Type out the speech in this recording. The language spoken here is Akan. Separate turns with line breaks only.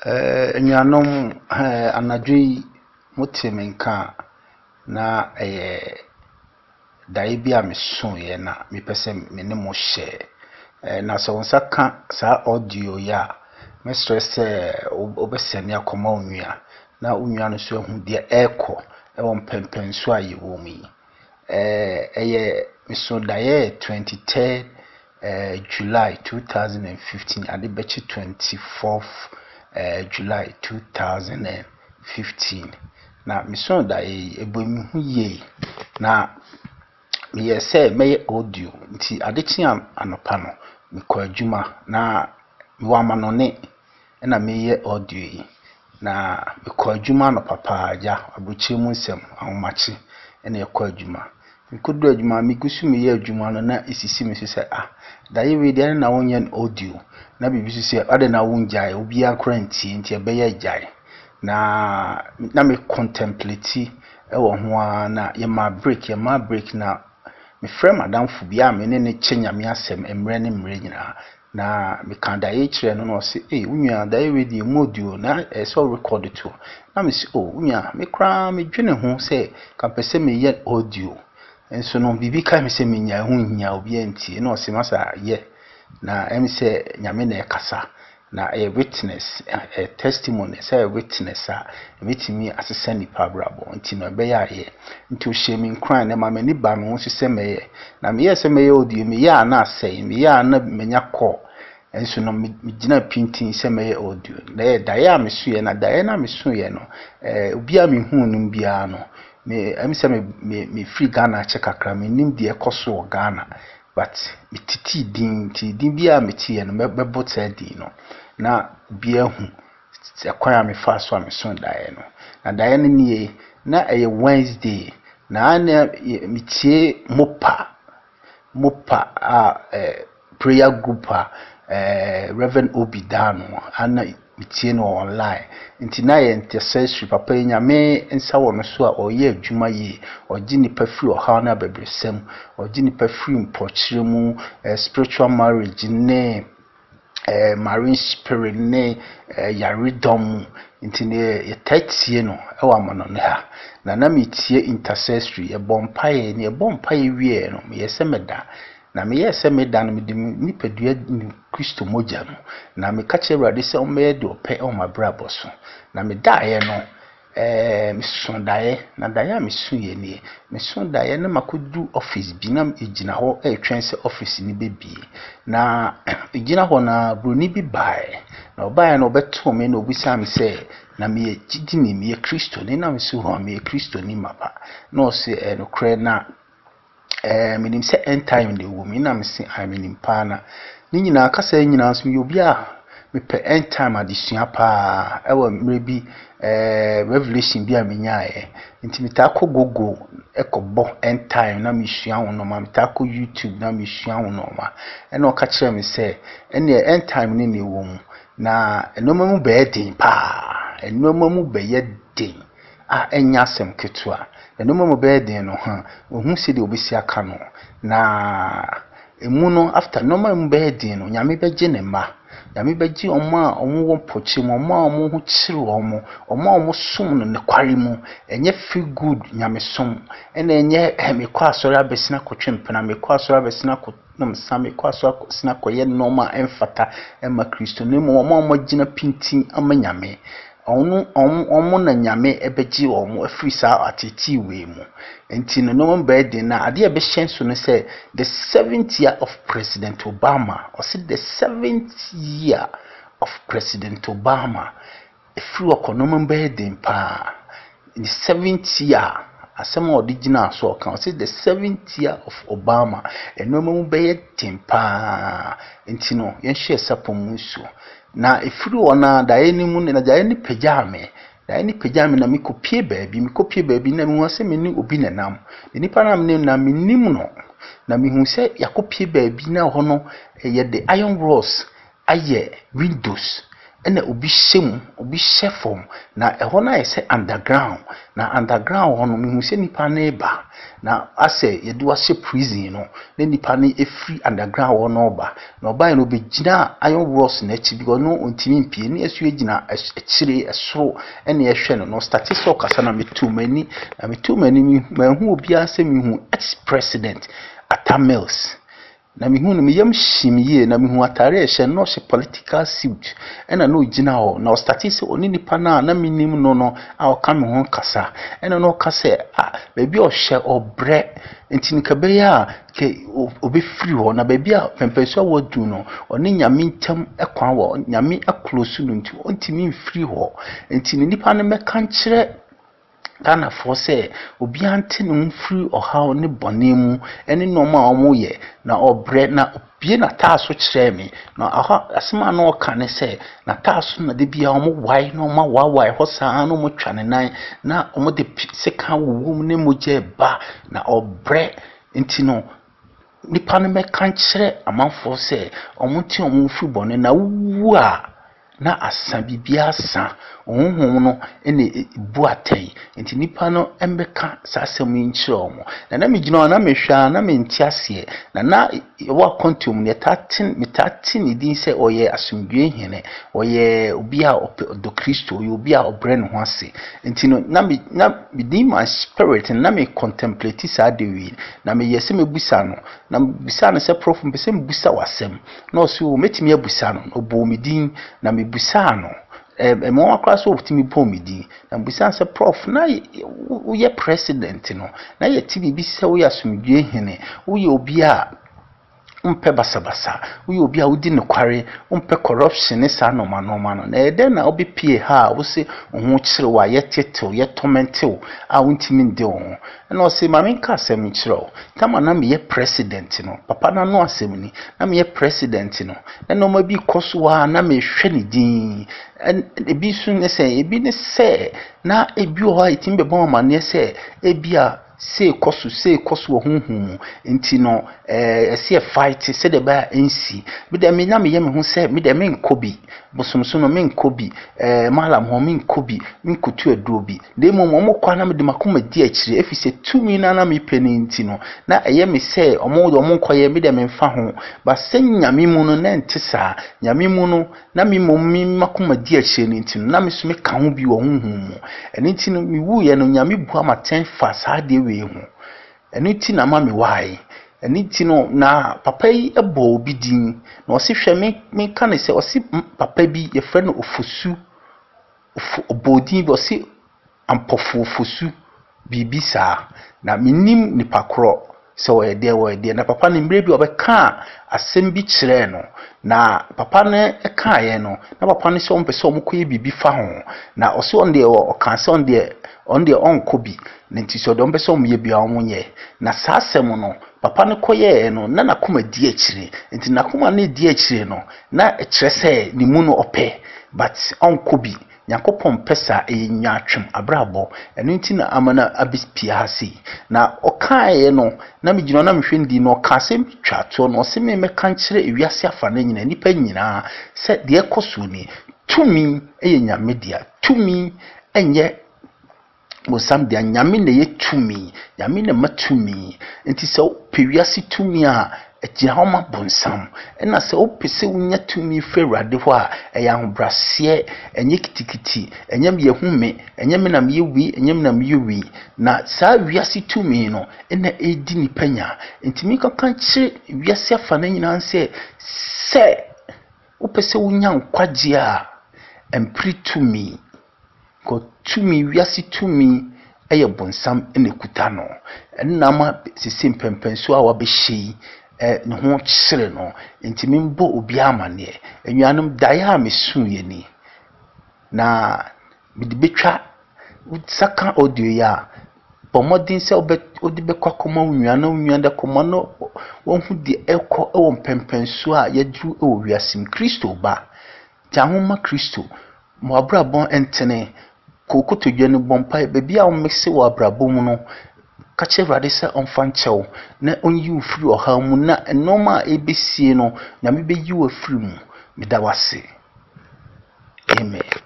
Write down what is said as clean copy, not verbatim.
Nyanom anadwo mutimenka na dae bia meso ye na mepese me ne mo hye na so nsaka sa audio ya me stress obesene akoma onwia na onwia no so hu de eko wo mpempen so aye wo mi meso dae 23 July 2015 ade bechi 24th July 2015 na meso dae ebomi hu ye na me say me audio nti adechi anopa no mekọ adwuma na wa manone na me audio yi na mekọ adwuma no papa ja abuchi mu nsem ahomachi na ekọ adwuma mekudu adwuma migusu me adwuma no na isisi me say daye we de na wonye audio na bibi say ade na wonjae obi akra nti ebe jai na me contemplate ewo ho na ye ma break na me frame madam fu bia me ne chenyame asem emre ne mre nyina na me kan daye kire no se unwa daye we di modio na so record to na me se unwa me kra me dwene ho se kan pese me ye audio enso no bibi ka me se me nya ho nya obi antie na se masa ye na em se nyame na ekasa na a witness a testimony say a witness metimi asesa nipa brabo nti no be ya ye nti o hye mi kran na ma mani ba me ho sese meye na me yese meye audio me ya na asai me ya na menya call enso no me gina printing se meye audio na dae a me so ye na dae na me so ye no obi a me hu no bia no me em se me free Ghana check akra me nim de ekoso Ghana but me titi din bia me ti ye no be bota din no na bia hu akwan me fa so ameso dae no na dae no nie na Wednesday na me tie mopa prayer group Reverend Obidano ana metie no online nti na ye intercessory papa nyame nsa wo no so a oye adwuma yi ogi nipa free oha na babresem ogi nipa free mpochiremu spiritual marriage ne marine spirit ne yaridom nti ne yetatie no ewa mono ne ha na metie intercessory bompaye ne bompaye wie no me yese meda na me yese meda no me nipadua Kristo moja no na me kache Awurade se o me de ope o mabrabo so na me dae no me son dae na dae me su ye ne me son dae na makodu office bi na ejina ho twense office ni bebie na ejina ho na broni bi bae na obae na obeto me na obisa me se na me gidi ni me Kristo ni na me su ho me Kristo ni mapa no se no kre na minim se end time de wo me na me se minim pa na ni nyina kasa nyina so me obi a me pe end time adesua pa ewa mrebi revelation bi a menyae nti metako gogo ekobo end time na me sua wono ma metako YouTube na me sua wono ma ena o ka kire me se ene end time ni ne wo mu na enoma mu be den pa enoma mu be ye den enya asem ketua enoma mu be den no ha ohun se de obesi aka no na emu no after normal mu be den no nyame beje ne ma nyame beji oma wo pochi mo ma omo hu chiri omo sum no ne kware mu enye feel good nyame sum ena enye me kwa asori abesina kotwempena me kwa asori abesina ko no same kwa asori abesina ko ye normal emfata ema Kristo ne mo omo gina pintin ama nyame omo na nyame ebeji omo afiri sa ateti we mu enti no no birthday na ade ebe hyenso no say the 7th year of President Obama or say the 7th year of President Obama afiri okonomo birthday pa the 7th year asema original so kan say the 7th year of Obama enomo be tempa enti no yen hye sapom nso na efiri ona dae ni mu na dae ni pejame na mikopie baabi na mi wase me ni obi nenam nipa na me na minim no na mi hu se yakopie baabi na ho no ye the iron rods aye windows ena obi hyem obi hyefom na ehɔ na yɛ underground na underground hɔ no mehu sɛ nipa na eba na asɛ yɛde wahyɛ prison no na nipa na efiri underground hɔ no ba na ɔbaa no begina iron rods na akyi because no ontimi mpie ne asu agina akyire ɛsoro ena yɛhwɛ no start so kasa na metu mani mehu obi asɛ mehu ex-president Atta Mills na mehu no meyam hyimie na mehu atare ehye no hye political suit ena no gina ho na start se oni nipa na minim no a oka me ho kasa ena no kasa baabi ohye obre enti nka be ya ke obefiri ho na baabi a pempenso a wadu no oni nyame ntam ekwan wo nyame aklosu no nti ontimi mfiri ho enti nipa no meka nkyere Ghana for say obi ante no mfiri ohaw ne bonemu ene no ma omoye na obre na bie na taaso kyerɛ me na aha asema na ɔka ne sɛ na taaso na de bia omo wai na ɔma wawai hɔ saa no mo twa ne nan na ɔmo de seka wowum ne mogye ba na obre nti no nipa no meka kyerɛ amanfo sɛ ɔmo ti ɔmo mfiri bɔne na wu a na asa bibia asa honhom no ene bu atai enti nipa no embeka sasem nkyerɛ omo na megina na mehwa na menti ase na wa kontum ne metatin idin sɛ oyɛ asomdwe hene oyɛ obi a do Kristo obi a obre ne ho ase enti no na me my spirit na me contemplate sa de wi na me yese mebusa no na busa no sɛ prof mpese mebusa wasem na oso metimi abusa no obo medin na mebusa no mo akra so optimi pomidi na busa se prof na wo ye president no na ye ti bibi se wo ya asomdwe hene wo ye obi a umpe basabasa wo ye obi a wodi ne kware umpe corruption ne sa no no na ede na obi pie ha wo se ho kyere wa ye tetew ye tormentew a wontimi nde wo na o se ma me nka asem kyere wo tama na me ye president no papa na no asem ni na me ye president no na no ma bi koso wa na me hwe ne din ebi sun ne se ebi ne se na ebi o ha itim be bon ma ne se ebi a se koso honhum enti no ese fight se de ba ensi bi de me na me ye me hu se me de me nkobi bosomso no me nkobi malam ho me nkobi me nkotu aduobi de mo kwa na me de makoma di akire efise tumi na me peni enti no na eye me se omo nkoye me de me mfa ho ba se nyame mu no na ntisa nyame mu no na me makoma di akire enti no na me so me ka ho bi wo honhum enti no me wu ye no nyame bua maten fa sa de we ho enti na ma me wai enti no na papa yi ebo obi din na osi hwe me ka ne se osi papa bi ye frɛ no ofosu obodin bi osi ampofu ofosu bibi sa na minim ni pakro so we de na papa ne mbre bi obeka asem bi kyerɛ no na papa ne ka ye no na papa ne so mpɛ so omkoye bibi fa ho na osi on de o kan se on de onkobi nti so do mpɛ so omye bia omunye na saa asem no papa ne koye no na nakoma di akire nti nakoma ne di akire no na kyerɛ sɛ ni mu no opɛ but onkobi Yakopon pesa nyatwem abrabo eno nti na amana abispia hasi na okae no na migino na mhwe ndi no kase twato no se me kan kire ewiase afa na nyina nipa nyina se de ekoso ni tumi nyame dia tumi enye mosam dia nyame na ye tumi nyame na matumi nti se pewiase tumi a etia homa bonsam ena se opese unya tumi ferade ho a eya hobrase enye kitikiti enyam ye hume enyam na me wi enyam na me wi na saa wiase tumi no ena edi nipanya ntimi kan kire wiase afa na nyina se opese unya nkwaje a empri tumi ko tumi wiase tumi eye bonsam ena kuta no ena ma sisi mpempenso a wabehyi ne ho kyere no ntimi mbo obi amane enwanum daya mesu ye ni na bidi betwa saka audio ya pomodin se odi be kwakoma unwanda koma no wonhu di ekọ ewo mpempenso a yadru ewo wiasim Kristo ba jahoma Kristo mo abrabon entene kokoto dwene bompa bebi a wo mese wo abrabon no kache rade se onfanchew na onyi ufiri oha mu na enoma ebesie no na me beyi wo afiri mu medawase Amen.